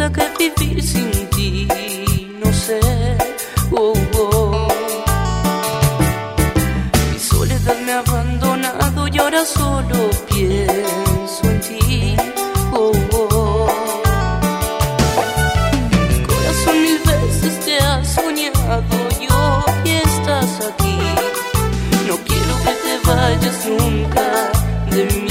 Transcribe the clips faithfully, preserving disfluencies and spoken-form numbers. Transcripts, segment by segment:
cuenta que vivir sin ti, no sé, oh, oh. Mi soledad me ha abandonado y ahora solo pienso en ti, oh, oh. Mi corazón mil veces te ha soñado y hoy estás aquí. No quiero que te vayas nunca de mí.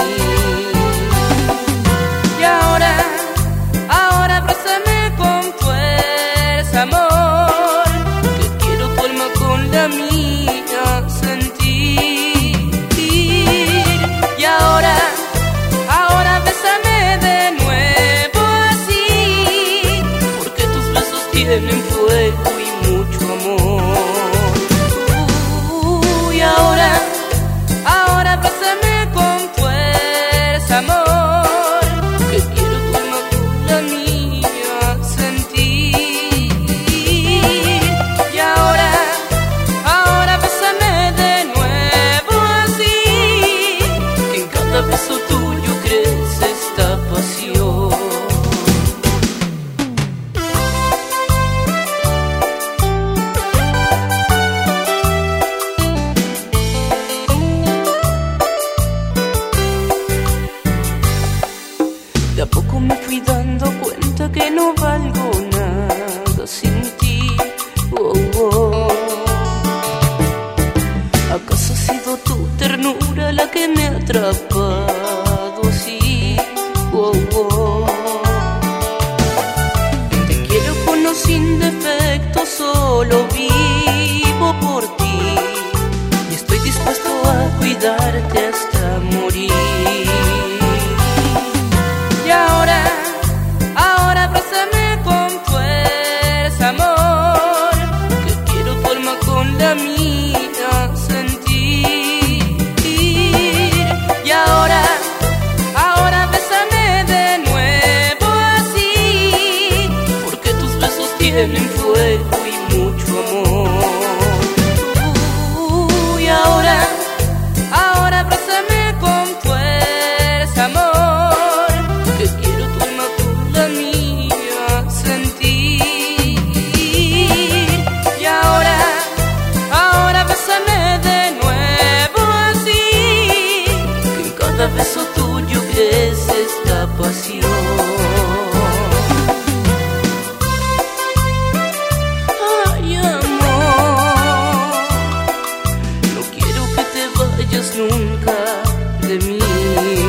Y ahora, ahora abrázame con fuerza, amor, que quiero tu alma con la mía sentir. Y ahora, ahora bésame de nuevo así, porque tus besos tienen fuego y mucho amor. Uh, y ahora, ahora abrázame con fuerza, amor, que quiero tu alma con la mía sentir. Y ahora, ahora bésame de nuevo así, que en cada beso tuyo crece esta pasión. De a poco me fui dando cuenta que no valgo nada sin ti, oh, oh. ¿Acaso ha sido tu ternura la que me ha atrapado así, oh, oh? Te quiero con o sin defecto, solo vivo por ti y estoy dispuesto a cuidarte hasta morir. Y ahora, ahora abrázame con fuerza, amor, que quiero tu alma con la mía sentir. Y ahora, ahora bésame de nuevo así, porque tus besos tienen fuego y mucho amor. Uh, y ahora, ahora abrázame con fuerza, amor, que quiero tu alma con la mía sentir. Y ahora, ahora bésame de nuevo así, que en cada beso tuyo crece esta pasión. Ay, amor, no quiero que te vayas nunca de mí.